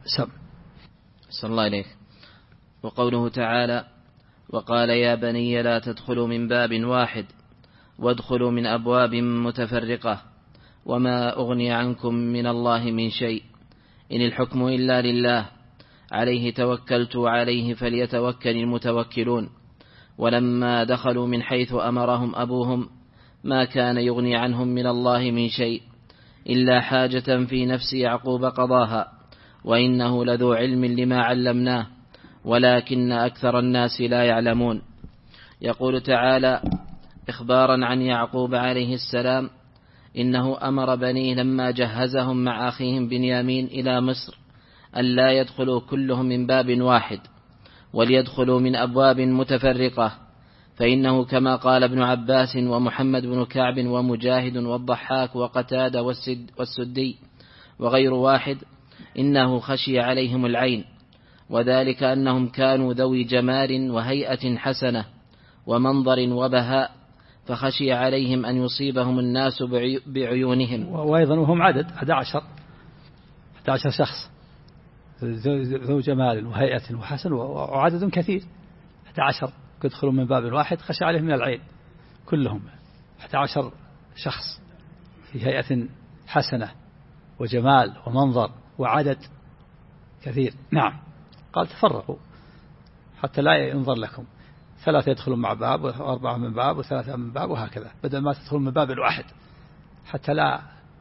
صلى الله عليه. وقوله تعالى: وقال يا بني لا تدخلوا من باب واحد وادخلوا من أبواب متفرقة وما أغني عنكم من الله من شيء إن الحكم إلا لله عليه توكلت وعليه فليتوكل المتوكلون. ولما دخلوا من حيث أمرهم أبوهم ما كان يغني عنهم من الله من شيء إلا حاجة في نفس يعقوب قضاها وإنه لذو علم لما علمناه ولكن أكثر الناس لا يعلمون. يقول تعالى إخبارا عن يعقوب عليه السلام: إنه أمر بنيه لما جهزهم مع أخيهم بنيامين إلى مصر أن لا يدخلوا كلهم من باب واحد وليدخلوا من أبواب متفرقة، فإنه كما قال ابن عباس ومحمد بن كعب ومجاهد والضحاك وقتادة والسدي وغير واحد إنه خشي عليهم العين، وذلك أنهم كانوا ذوي جمال وهيئة حسنة ومنظر وبهاء، فخشي عليهم أن يصيبهم الناس بعيونهم. وأيضا وهم عدد 11 شخص ذو جمال وهيئة وحسن وعدد كثير 11 يدخلوا من باب واحد خشي عليهم من العين كلهم 11 شخص في هيئة حسنة وجمال ومنظر وعدد كثير. نعم. قال تفرقوا حتى لا ينظر لكم 3 يدخلون مع باب و4 من باب و3 من باب وهكذا بدل ما تدخلون من باب واحد حتى لا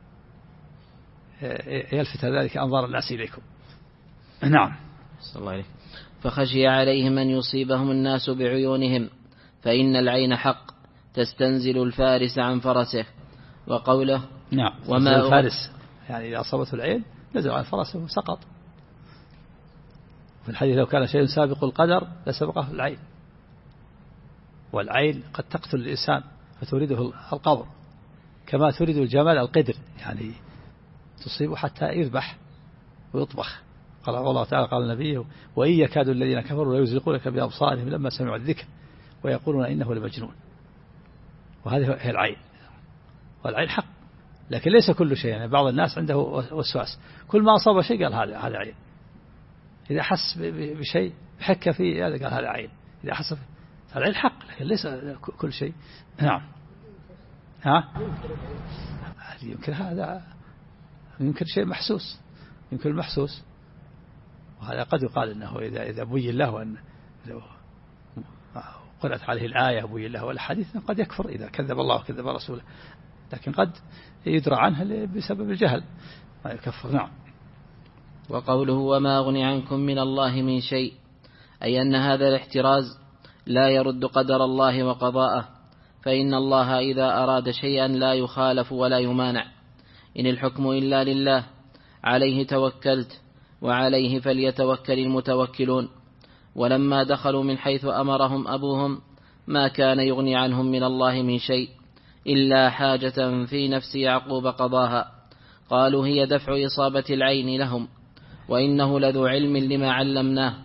يلفت ذلك أنظار الناس إليكم. نعم. صلى الله عليه. فخشي عليهم أن يصيبهم الناس بعيونهم فإن العين حق تستنزل الفارس عن فرسه. وقوله نعم وما الفارس يعني إذا أصابته العين نزل عن فرسه وسقط. في الحديث لو كان شيء سابق القدر لسبقه العين، والعين قد تقتل الإنسان فتورده القبر كما تريد الجمال القدر يعني تصيبه حتى يذبح ويطبخ. قال الله تعالى قال النبي وإن يكاد الذين كفروا ليزلقونك بأبصارهم لما سمعوا الذكر ويقولون إنه لمجنون. وهذه هي العين، والعين حق لكن ليس كل شيء يعني بعض الناس عنده وسواس كل ما أصاب شيء قال هذا عين، إذا حس بشيء حك فيه هذا قال هذا عين، إذا حس العين حق لكن ليس كل شيء. نعم. يمكن هذا يمكن شيء محسوس يمكن محسوس، وهذا قد يقال إنه إذا بين له أن قرأت عليه الآية بين له والحديث قد يكفر إذا كذب الله وكذب رسوله، لكن قد يدرى عنها بسبب الجهل ما يكفر. نعم. وقوله وما أغني عنكم من الله من شيء أي أن هذا الاحتراز لا يرد قدر الله وقضاءه، فإن الله إذا أراد شيئا لا يخالف ولا يمانع. إن الحكم إلا لله عليه توكلت وعليه فليتوكل المتوكلون. ولما دخلوا من حيث أمرهم أبوهم ما كان يغني عنهم من الله من شيء إلا حاجة في نفس يعقوب قضاها قالوا هي دفع إصابة العين لهم وإنه لذو علم لما علمناه.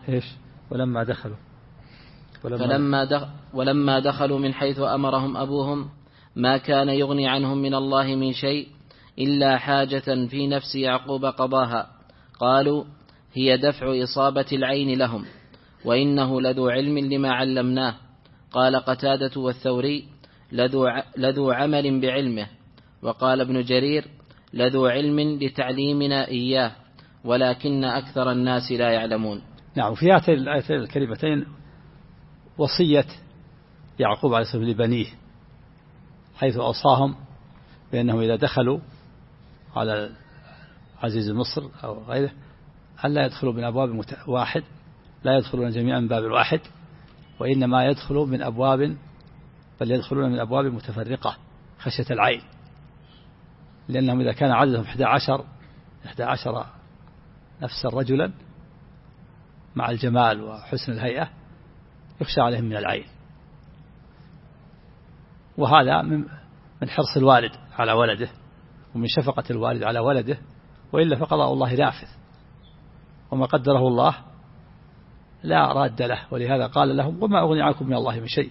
ولما دخلوا من حيث أمرهم أبوهم ما كان يغني عنهم من الله من شيء إلا حاجة في نفس يعقوب قضاها قالوا هي دفع إصابة العين لهم وإنه لذو علم لما علمناه. قال قتادة والثوري لذو عمل بعلمه. وقال ابن جرير لذو علم لتعليمنا إياه ولكن أكثر الناس لا يعلمون. نعم. في هاتين الآيتين الكريمتين وصية يعقوب عليه السلام لبنيه حيث أوصاهم بأنهم إذا دخلوا على عزيز مصر أو غيره أن لا يدخلوا من أبواب واحد، لا يدخلون جميعا من باب واحد وإنما يدخلوا من أبواب بل يدخلون من أبواب متفرقة خشية العين، لأنهم إذا كان عددهم 11 نفسا رجلا مع الجمال وحسن الهيئة يخشى عليهم من العين. وهذا من حرص الوالد على ولده ومن شفقة الوالد على ولده، وإلا فقضاء الله نافذ وما قدره الله لا راد له، ولهذا قال لهم وما أغني عنكم من الله من شيء.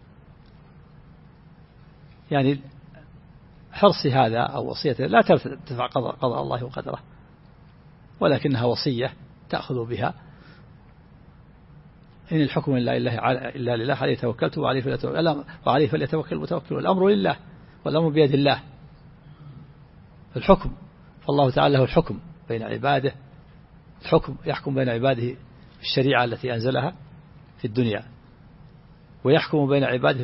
يعني حرص هذا أو وصيته لا ترتفع قضاء الله وقدره، ولكنها وصية تأخذوا بها. إن الحكم إلا لله عليه توكلت وعليه فليتوكل المتوكلون. الأمر لله والأمر بيد الله. الحكم فالله تعالى له الحكم بين عباده، الحكم يحكم بين عباده الشريعة التي أنزلها في الدنيا، ويحكم بين عباده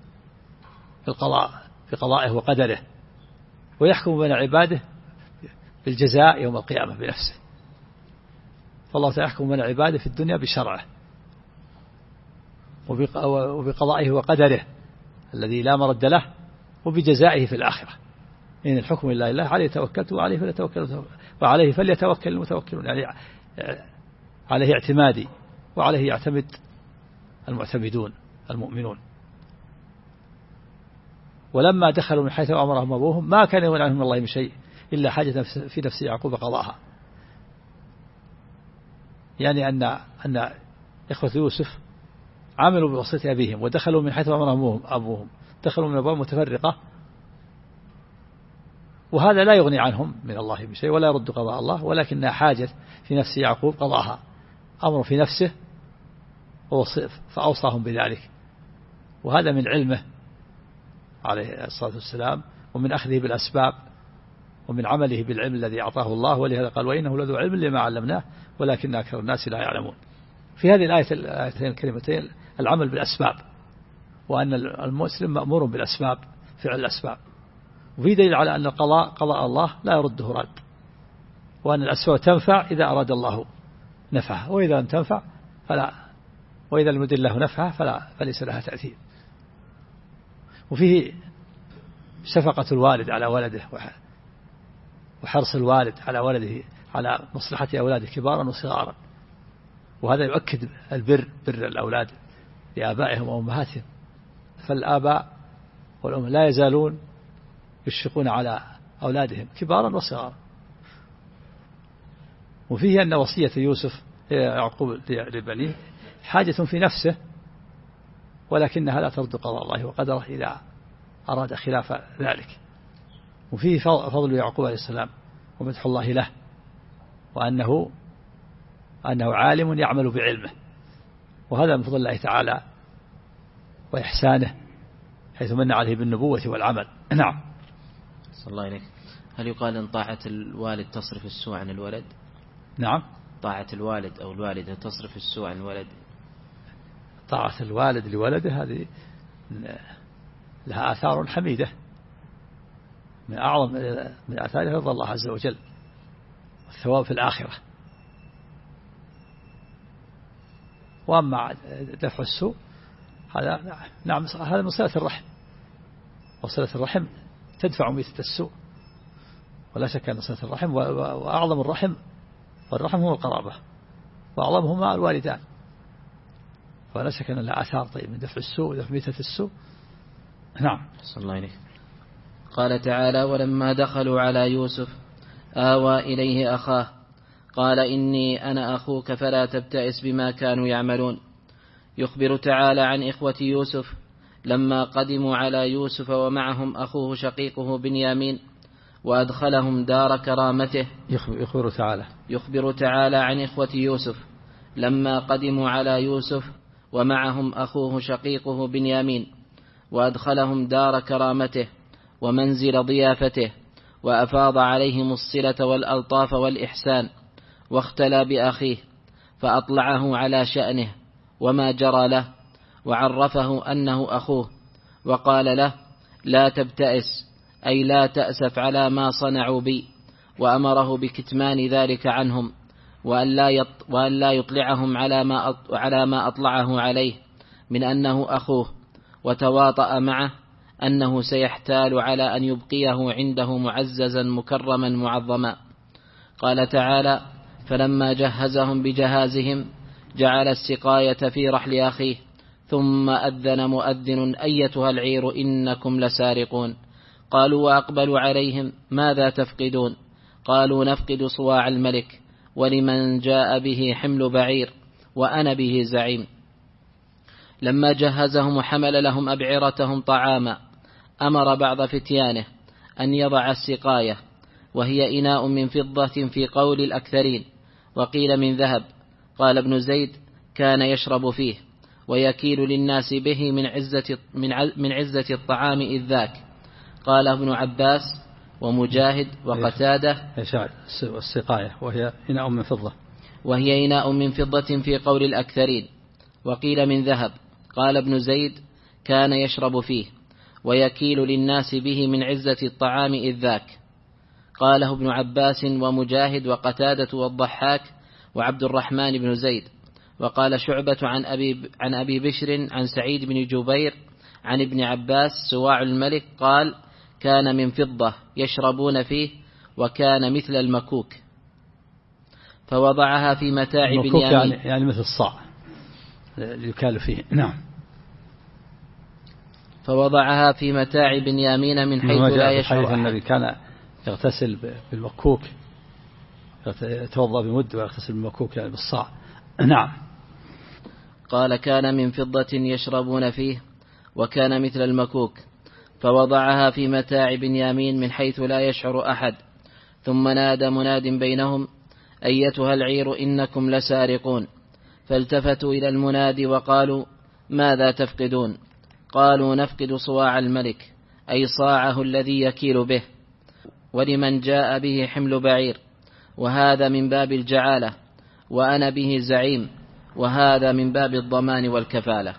بقضائه وقدره، ويحكم بين عباده بالجزاء يوم القيامة بنفسه. فالله تعالى يحكم بين عباده في الدنيا بشرعه وبقضائه وقدره الذي لا مرد له، وبجزائه في الآخرة. إن الحكم إلا لله عليه توكلت وعليه فليتوكل المتوكلون. يعني عليه اعتمادي وعليه يعتمد المعتمدون المؤمنون. ولما دخلوا من حيث أمرهم أبوهم ما كان يغني عنهم من الله من شيء إلا حاجة في نفس يعقوب قضاها. يعني أن إخوة يوسف عملوا بوصية أبيهم ودخلوا من حيث أمرهم أبوهم، دخلوا من أبواب متفرقة، وهذا لا يغني عنهم من الله بشيء ولا يرد قضاء الله، ولكنها حاجة في نفس يعقوب قضاها، أمر في نفسه فأوصاهم بذلك. وهذا من علمه عليه الصلاة والسلام، ومن أخذه بالأسباب، ومن عمله بالعلم الذي أعطاه الله. ولهذا قال وإنه لذو علم لما علمناه ولكن أكثر الناس لا يعلمون. في هذه الآيتين الكلمتين العمل بالأسباب، وأن المسلم مأمور بالأسباب، فعل الأسباب. وفي دليل على أن قضاء الله لا يرده رد، وأن الأسباب تنفع إذا أراد الله نفعها، وإذا لم تنفع فلا، وإذا لم يرد الله نفعها فليس لها تأثير. وفيه شفقة الوالد على ولده وحرص الوالد على ولده على مصلحة أولاده كبارا وصغارا. وهذا يؤكد بر الأولاد لآبائهم وأمهاتهم. فالآباء والأم لا يزالون يشفقون على أولادهم كبارا وصغارا. وفيه أن وصية يوسف يعقوب لبنيه حاجة في نفسه، ولكنها لا ترد قضاء الله وقدره إذا أراد خلاف ذلك. وفيه فضل يعقوب عليه السلام ومدح الله له، وأنه عالم يعمل بعلمه، وهذا من فضل الله تعالى وإحسانه حيث من عليه بالنبوة والعمل. نعم. صلى الله عليك. هل يقال أن طاعة الوالد تصرف السوء عن الولد؟ نعم. طاعة الوالد أو الوالدة تصرف السوء عن الولد؟ طاعة الوالد لولده هذه لها آثار حميدة، من أعظم من آثارها رضا الله عز وجل والثواب في الآخرة. وأما دفع السوء هذا نعم هذا من صلة الرحم، وصلة الرحم تدفع ميتة السوء، ولا شك أن صلة الرحم وأعظم الرحم، والرحم هو القرابة، وأعظمهما الوالدان، ولا شك أن لها آثار طيب من دفع السوء ودفع ميتة السوء. نعم. صلى الله عليه. قال تعالى ولما دخلوا على يوسف آوى إليه أخاه قال إني أنا أخوك فلا تبتئس بما كانوا يعملون. يخبر تعالى عن إخوة يوسف لما قدموا على يوسف ومعهم أخوه شقيقه بنيامين وأدخلهم دار كرامته. يخبر تعالى عن إخوة يوسف لما قدموا على يوسف ومعهم أخوه شقيقه بنيامين وأدخلهم دار كرامته ومنزل ضيافته، وأفاض عليهم الصلة والألطاف والإحسان، واختلى بأخيه فأطلعه على شأنه وما جرى له، وعرفه أنه أخوه، وقال له لا تبتئس أي لا تأسف على ما صنعوا بي، وأمره بكتمان ذلك عنهم وأن لا يطلعهم على ما أطلعه عليه من أنه أخوه، وتواطأ معه أنه سيحتال على أن يبقيه عنده معززا مكرما معظما. قال تعالى فلما جهزهم بجهازهم جعل السقاية في رحل أخيه ثم أذن مؤذن أيتها العير إنكم لسارقون. قالوا وأقبلوا عليهم ماذا تفقدون؟ قالوا نفقد صواع الملك ولمن جاء به حمل بعير وأنا به زعيم. لما جهزهم وحمل لهم أبعرتهم طعاما أمر بعض فتيانه أن يضع السقاية، وهي إناء من فضة في قول الأكثرين، وقيل من ذهب. قال ابن زيد: كان يشرب فيه ويكيل للناس به من عزة الطعام إذ ذاك. قال ابن عباس ومجاهد وقتادة: السقاية وهي إناء من فضة، وهي إناء من فضة في قول الأكثرين. وقيل من ذهب. قال ابن زيد: كان يشرب فيه ويكيل للناس به من عزة الطعام إذ ذاك. قاله ابن عباس ومجاهد وقتادة والضحاك وعبد الرحمن بن زيد. وقال شعبة عن أبي بشر عن سعيد بن جبير عن ابن عباس: سواع الملك قال: كان من فضة يشربون فيه وكان مثل المكوك، فوضعها في متاع بنيامين. يعني مثل الصاع يكال فيه. نعم. فوضعها في متاع بنيامين من حيث لا يشعر أحد. النبي كان يغتسل بالمكوك، يتوضأ بمد ويغتسل بالمكوك يعني بالصاع. نعم. قال: كان من فضة يشربون فيه وكان مثل المكوك، فوضعها في متاع بنيامين من حيث لا يشعر أحد. ثم نادى مناد بينهم: أيتها العير إنكم لسارقون. فالتفتوا إلى المنادي وقالوا: ماذا تفقدون؟ قالوا: نفقد صواع الملك، أي صاعه الذي يكيل به، ولمن جاء به حمل بعير، وهذا من باب الجعالة، وأنا به زعيم، وهذا من باب الضمان والكفالة.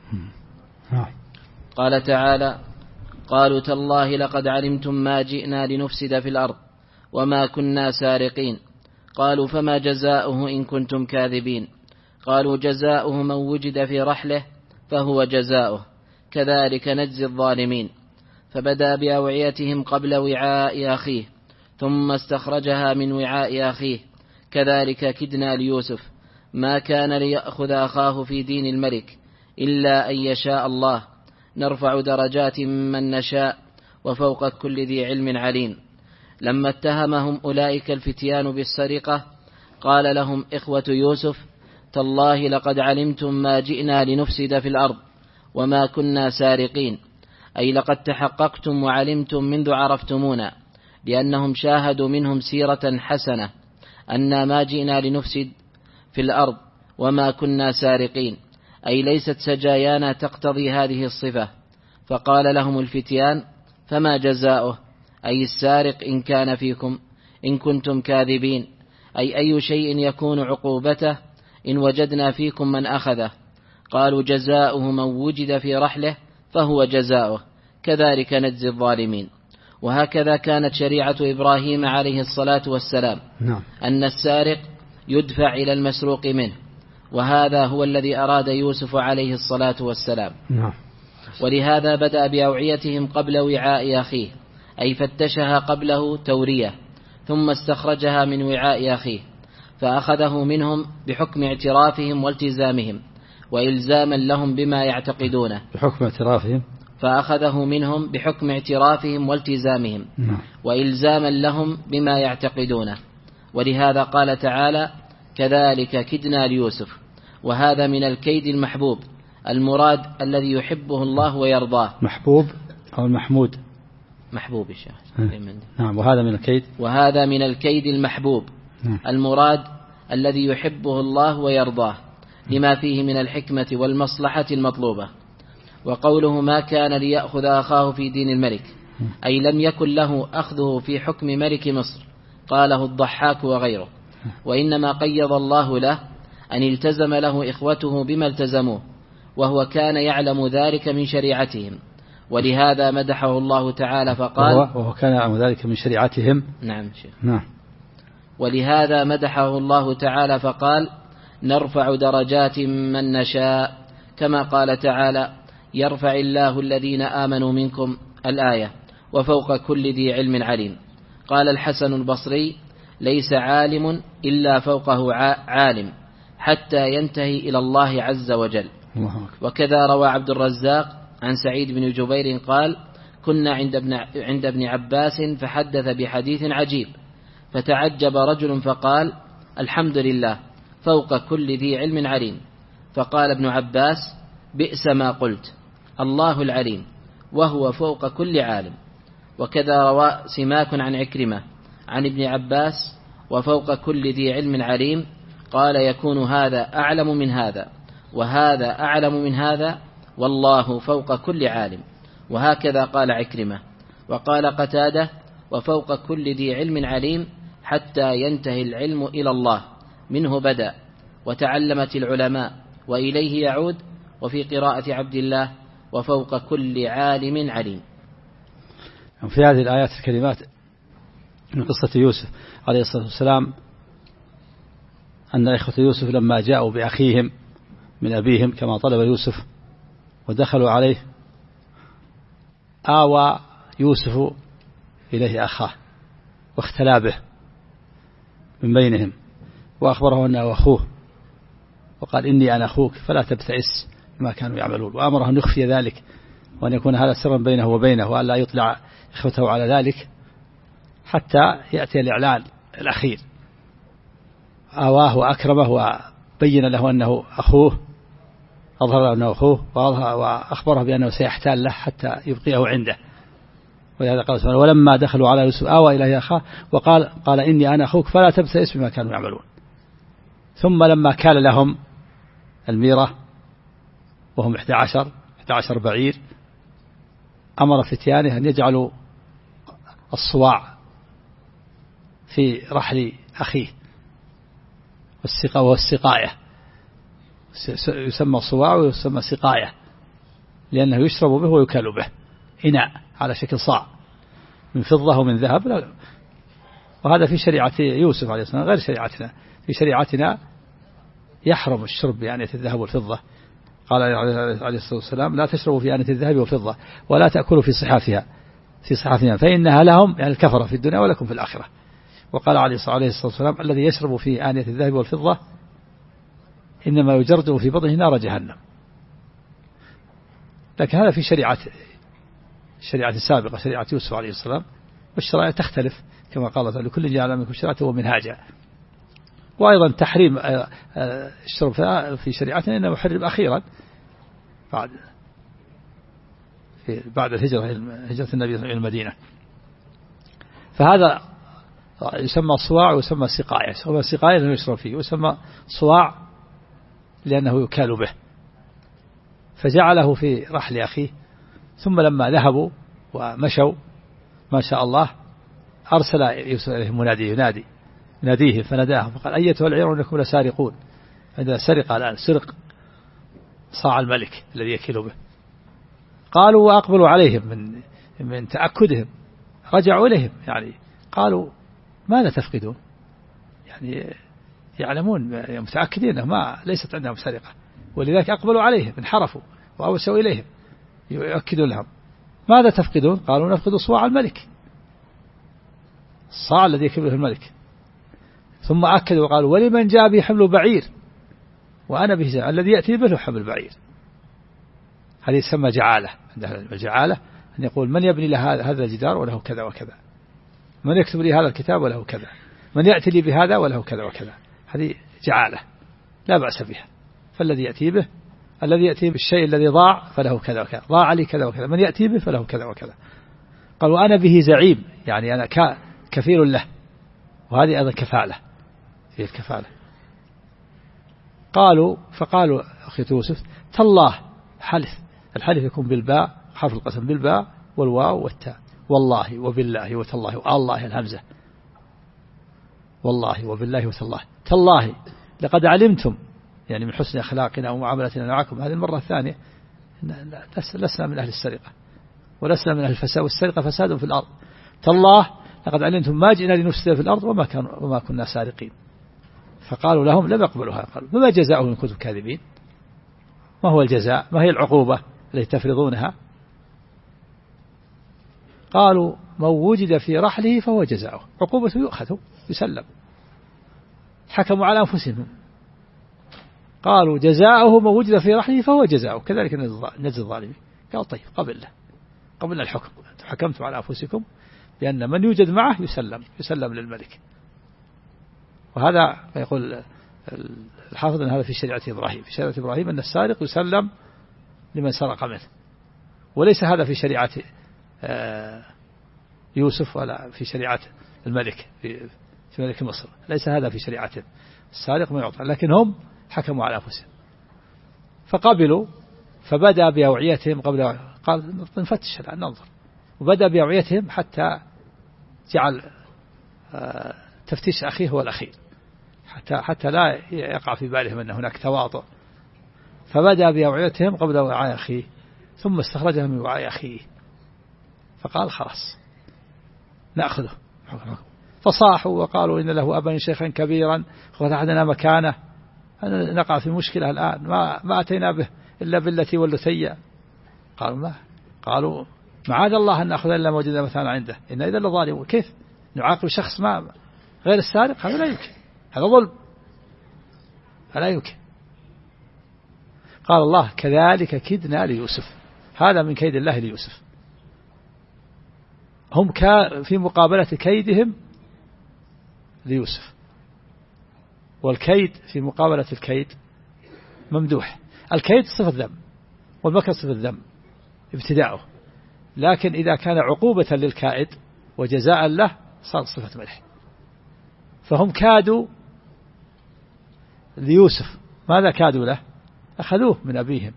قال تعالى: قالوا تالله لقد علمتم ما جئنا لنفسد في الأرض وما كنا سارقين. قالوا: فما جزاؤه إن كنتم كاذبين؟ قالوا: جزاؤه من وجد في رحله فهو جزاؤه، كذلك نجزي الظالمين. فبدأ بأوعيتهم قبل وعاء أخيه، ثم استخرجها من وعاء أخيه، كذلك كدنا ليوسف، ما كان ليأخذ أخاه في دين الملك إلا أن يشاء الله، نرفع درجات من نشاء، وفوق كل ذي علم عليم. لما اتهمهم أولئك الفتيان بالسرقة قال لهم إخوة يوسف: تالله لقد علمتم ما جئنا لنفسد في الأرض وما كنا سارقين، أي لقد تحققتم وعلمتم منذ عرفتمونا، لأنهم شاهدوا منهم سيرة حسنة أن ما جئنا لنفسد في الأرض وما كنا سارقين، أي ليست سجايانا تقتضي هذه الصفة. فقال لهم الفتيان: فما جزاؤه؟ أي السارق إن كان فيكم إن كنتم كاذبين، أي شيء يكون عقوبته إن وجدنا فيكم من أخذه؟ قالوا: جزاؤه من وجد في رحله فهو جزاؤه، كذلك نجزي الظالمين. وهكذا كانت شريعة إبراهيم عليه الصلاة والسلام، أن السارق يدفع إلى المسروق منه، وهذا هو الذي أراد يوسف عليه الصلاة والسلام. ولهذا بدأ بأوعيتهم قبل وعاء أخيه، أي فتشها قبله تورية، ثم استخرجها من وعاء أخيه، فأخذه منهم بحكم اعترافهم والتزامهم وإلزاما لهم بما يعتقدونه. بحكم اعترافهم، فأخذه منهم بحكم اعترافهم والتزامهم وإلزاما لهم بما يعتقدونه. ولهذا قال تعالى: كذلك كدنا ليوسف. وهذا من الكيد المحبوب المراد الذي يحبه الله ويرضاه. محبوب أو المحمود؟ محبوب الشيخ. نعم. وهذا من الكيد المحبوب المراد الذي يحبه الله ويرضاه، لما فيه من الحكمة والمصلحة المطلوبة. وقوله: ما كان ليأخذ أخاه في دين الملك، أي لم يكن له أخذه في حكم ملك مصر، قاله الضحاك وغيره، وإنما قيض الله له أن التزم له إخوته بما التزموه، وهو كان يعلم ذلك من شريعتهم، ولهذا مدحه الله تعالى فقال: وهو كان يعلم ذلك من شريعتهم. نعم شيخ. ولهذا مدحه الله تعالى فقال: نرفع درجات من نشاء، كما قال تعالى: يرفع الله الذين آمنوا منكم، الآية، وفوق كل ذي علم عليم. قال الحسن البصري: ليس عالم إلا فوقه عالم، حتى ينتهي إلى الله عز وجل. وكذا روى عبد الرزاق عن سعيد بن جبير قال: كنا عند ابن عباس فحدث بحديث عجيب، فتعجب رجل فقال: الحمد لله، فوق كل ذي علم عليم. فقال ابن عباس: بئس ما قلت، الله العليم، وهو فوق كل عالم. وكذا روى سماك عن عكرمة عن ابن عباس: وفوق كل ذي علم عليم. قال يكون هذا أعلم من هذا وهذا أعلم من هذا والله فوق كل عالم. وهكذا قال عكرمة. وقال قتادة وفوق كل ذي علم عليم حتى ينتهي العلم إلى الله منه بدأ وتعلمت العلماء وإليه يعود. وفي قراءة عبد الله وفوق كل عالم عليم. في هذه الآيات الكريمات من قصة يوسف عليه الصلاة والسلام أن إخوة يوسف لما جاءوا بأخيهم من أبيهم كما طلب يوسف ودخلوا عليه آوى يوسف إليه أخاه واختلى به من بينهم وأخبره أنه أخوه وقال إني أنا أخوك فلا تبتئس ما كانوا يعملون. وأمره أن يخفي ذلك وأن يكون هذا سرا بينه وبينه وأن لا يطلع إخوته على ذلك حتى يأتي الإعلان الأخير. آواه وأكرمه وبين له أنه أخوه، أظهر له أنه أخوه وأخبره بأنه سيحتال له حتى يبقيه عنده. ولهذا قال سبحانه ولما دخلوا على يوسف آوى إليه أخاه وقال إني أنا أخوك فلا تبتئس بما كانوا يعملون. ثم لما كان لهم الميرة وهم 11 بعير أمر فتيانه أن يجعلوا الصواع في رحل أخيه والسقاية يسمى الصواع ويسمى سقاية لأنه يشرب به ويكال به إناء على شكل صاع من فضة ومن ذهب. وهذا في شريعة يوسف عليه السلام غير شريعتنا. في شريعتنا يحرم الشرب بآنية الذهب والفضة. قال عليه الصلاة والسلام لا تشربوا في آنية الذهب والفضة ولا تأكلوا في صحافها فإنها لهم يعني الكفرة في الدنيا ولكم في الآخرة. وقال عليه الصلاة والسلام الذي يشرب في آنية الذهب والفضة إنما يجرده في بطنه نار جهنم. لكن هذا في شريعة السابقة شريعة يوسف عليه السلام. والشرائع تختلف كما قال تعالى لكل جعل منكم شريعة ومنهاجا. وأيضا تحريم الشرب في شريعتنا إنه محرم أخيرا بعد هجرة النبي إلى المدينة. فهذا يسمى صواع ويسمى سقاية. يسمى سقاية لأنه يشرب فيه ويسمى صواع لأنه يكال به. فجعله في رحل أخيه ثم لما ذهبوا ومشوا ما شاء الله أرسل يوسف إليه منادي يناديه فناداهم فقال أيتها العير إنكم لسارقون. عندنا سرقة الآن سرق صاع الملك الذي يكيل به. قالوا وأقبلوا عليهم من تأكدهم رجعوا إليهم يعني قالوا ماذا تفقدون يعني يعلمون متأكدين ما ليست عندهم سرقة ولذلك أقبلوا عليهم انحرفوا وأوسوا إليهم يؤكدوا لهم ماذا تفقدون. قالوا نفقد صواع الملك الصاع الذي يكيل به الملك. ثم أكدوا وقالوا ولمن جاء به حمل بعير وأنا به زعيم الذي يأتي به حمل بعير. هذه يسمى جعالة. عندها الجعالة أن يقول من يبني له هذا الجدار وله كذا وكذا من يكتب لي هذا الكتاب وله كذا من يأتي لي بهذا وله كذا وكذا. هذه جعالة لا بأس بها. فالذي يأتي به الذي يأتي بالشيء الذي ضاع فله كذا وكذا ضاع لي كذا وكذا من يأتي به فله كذا وكذا. قال وأنا به زعيم يعني أنا كفيل له. وهذه أيضا كفالة هي الكفالة. فقالوا أخي يوسف تالله الحلف يكون بالباء حرف القسم بالباء والواو والتاء والله وبالله وتالله والله الهمزة والله وبالله وتالله تالله لقد علمتم يعني من حسن أخلاقنا ومعاملتنا معكم هذه المرة الثانية لسنا من أهل السرقة ولسنا من أهل الفساد والسرقة فساد في الأرض. تالله لقد علمتم ما جئنا لنفسد في الأرض وما كنا سارقين. فقالوا لهم لم يقبلوها. قالوا فما جزاؤه إن كنتم كاذبين. ما هو الجزاء ما هي العقوبة التي تفرضونها. قالوا من وجد في رحله فهو جزاؤه عقوبته يؤخذ يسلم. حكموا على أنفسهم قالوا جزاؤه من وجد في رحله فهو جزاؤه كذلك نجزي الظالمين. قال طيب قبلنا الحكم حكمتم على أنفسكم بأن من يوجد معه يسلم للملك. وهذا يقول الحافظ أن هذا في شريعة إبراهيم. في شريعة إبراهيم أن السارق يسلم لمن سرق منه وليس هذا في شريعة يوسف ولا في شريعة الملك في في ملك مصر، ليس هذا في شريعتهم، السارق ما يعطى، لكن هم حكموا على أنفسهم فقبلوا، فبدأ بأوعيتهم قبل، قال نفتش الآن ننظر، وبدأ بأوعيتهم حتى جعل تفتيش أخيه هو الأخير، حتى لا يقع في بالهم أن هناك تواطؤ، فبدأ بأوعيتهم قبل وعاء أخيه، ثم استخرجها من وعاء أخيه، فقال خلاص نأخذه، فصاحوا وقالوا إن له أبا شيخا كبيرا وفتحنا مكانه، نقع في مشكلة الآن، ما أتينا به إلا بالتي واللثية. قالوا ما، قالوا معاذ الله أن نأخذ إلا موجودة مثلا عنده، إن إذا لظالم، كيف نعاقب شخص ما غير السارق؟ هذا لا يمكن، هذا ظلم، فلا يمكن. قال الله كذلك كدنا ليوسف، هذا من كيد الله ليوسف، هم في مقابلة كيدهم ليوسف، والكيد في مقابلة الكيد ممدوح، الكيد صفة ذم والمكر صفة ذم ابتداؤه، لكن إذا كان عقوبة للكائد وجزاء له صار صفة مدح. فهم كادوا ليوسف، ماذا كادوا له؟ أخذوه من أبيهم،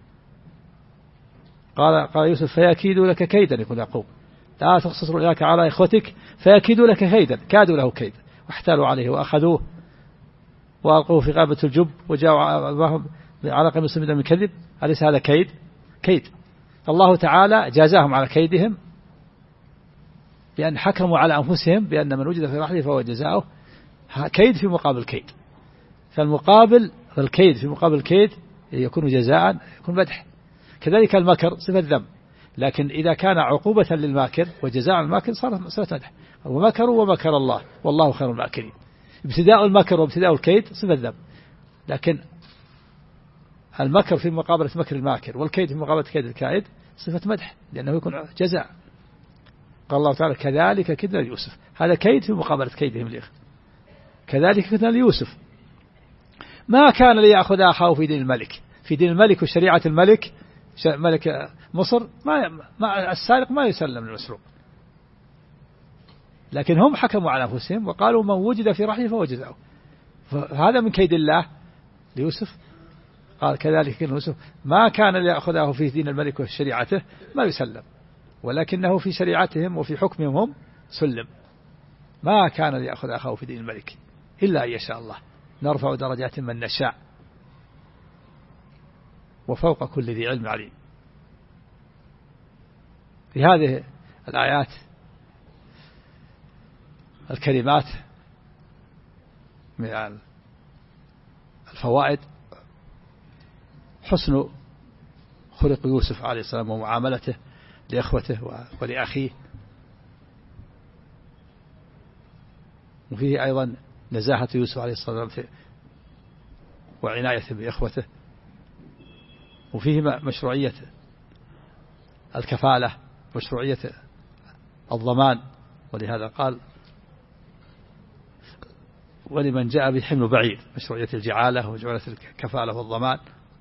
قال يوسف فيكيدوا لك كيدا، يقول يعقوب لا تقصص رؤياك على إخوتك فيكيدوا لك كيدا، كادوا له كيدا واحتالوا عليه وأخذوه وألقوه في غابة الجب وجاءوا أباهم على قميص من كذب، أليس هذا كيد؟ الله تعالى جازاهم على كيدهم بأن حكموا على أنفسهم بأن من وجد في رحله فهو جزاؤه، كيد في مقابل كيد، فالمقابل الكيد في مقابل الكيد يكون جزاء، يكون مدح. كذلك المكر صفة ذم، لكن إذا كان عقوبة للماكر وجزاء الماكر صار صفة مدح. ومكروا ومكر الله والله خير الماكرين، ابتداء المكر وابتداء الكيد صفة ذم، لكن المكر في مقابلة مكر الماكر والكيد في مقابلة كيد الكائد صفة مدح، لأنه يكون جزاء. قال الله تعالى كذلك كدنا ليوسف، هذا كيد في مقابلة كيدهم ليخ. كذلك كدنا ليوسف ما كان ليأخذ أخاه في دين الملك، في دين الملك وشريعة الملك، ملك مصر ما السارق ما يسلم للمسروق، لكن هم حكموا على أنفسهم وقالوا من وجد في رحله فهو جزاؤه، فهذا من كيد الله ليوسف. قال كذلك كدنا ليوسف ما كان ليأخذه في دين الملك وشريعته ما يسلم، ولكنه في شريعتهم وفي حكمهم هم سلم. ما كان ليأخذ أخاه في دين الملك إلا أن يشاء الله، نرفع درجات من نشاء وفوق كل ذي علم عليم. في هذه الآيات الكلمات من الفوائد حسن خلق يوسف عليه السلام ومعاملته لإخوته ولأخيه، وفيه أيضا نزاهة يوسف عليه الصلاة والسلام وعنايته بإخوته، وفيه مشروعية الكفالة، مشروعية الضمان، ولهذا قال ولمن جاء بحمل بعيد، مشروعية الجعالة ومشروعية الكفالة والضمان.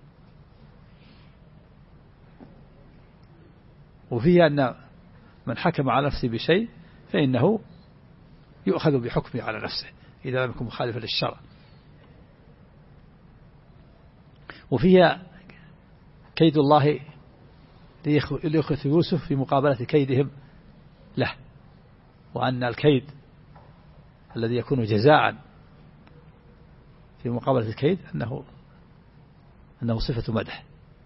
وفيه أن من حكم على نفسه بشيء فإنه يؤخذ بحكمه على نفسه إذا لم يكن مخالفا للشرع. وفيها كيد الله لإخوة يوسف في مقابلة كيدهم له، وأن الكيد الذي يكون جزاء في مقابلة الكيد أنه صفة مدح.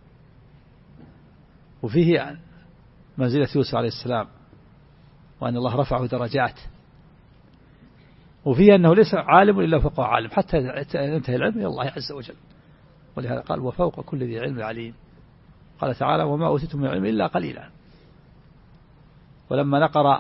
وفيه منزلة يوسف عليه السلام وأن الله رفعه درجات، وفيه أنه ليس عالم إلا فوق عالم حتى ينتهي العلم إلى الله عز وجل، ولهذا قال وفوق كل ذي علم عليم. قال تعالى وما أوتيتم من العلم إلا قليلا. ولما نقر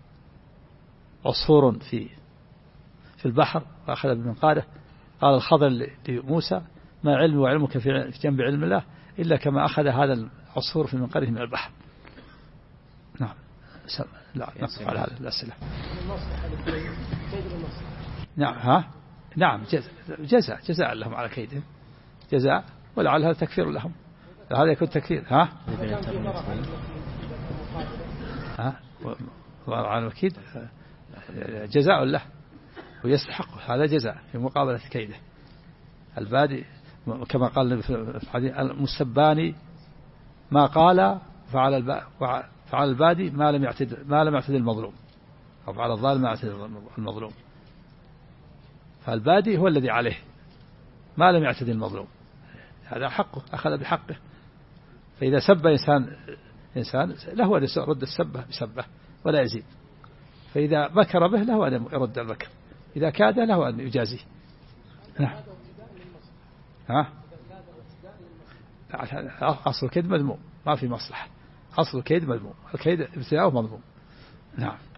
عصفور في البحر وأخذ بمنقاره قال الخضر لموسى ما علمي وعلمك في جنب علم الله إلا كما أخذ هذا العصفور في منقاره من البحر. نعم. لا نقف على هذا الأسئلة. نعم نعم جزاء لهم على كيدهم، جزاء، ولعل هذا تكفير لهم، هذا يكون تكفير. وعلى الأكيد جزاء له، ويستحق هذا جزاء في مقابلة كيده. البادي كما قال في الحديث المستباني ما قال فعل البادي ما لم يعتد المظلوم، أو فعل الظالم ما يعتد المظلوم. فالبادي هو الذي عليه ما لم يعتد المظلوم، هذا حقه، أخذ بحقه. فإذا سب إنسان له أن يرد السبة بسبة ولا يزيد، فإذا بكر به له أن يرد البكر، إذا كاد له أن يجازيه. أصل الكيد مذموم، ما في مصلحة، أصل الكيد مذموم، الكيد ابتلاءه مذموم. نعم.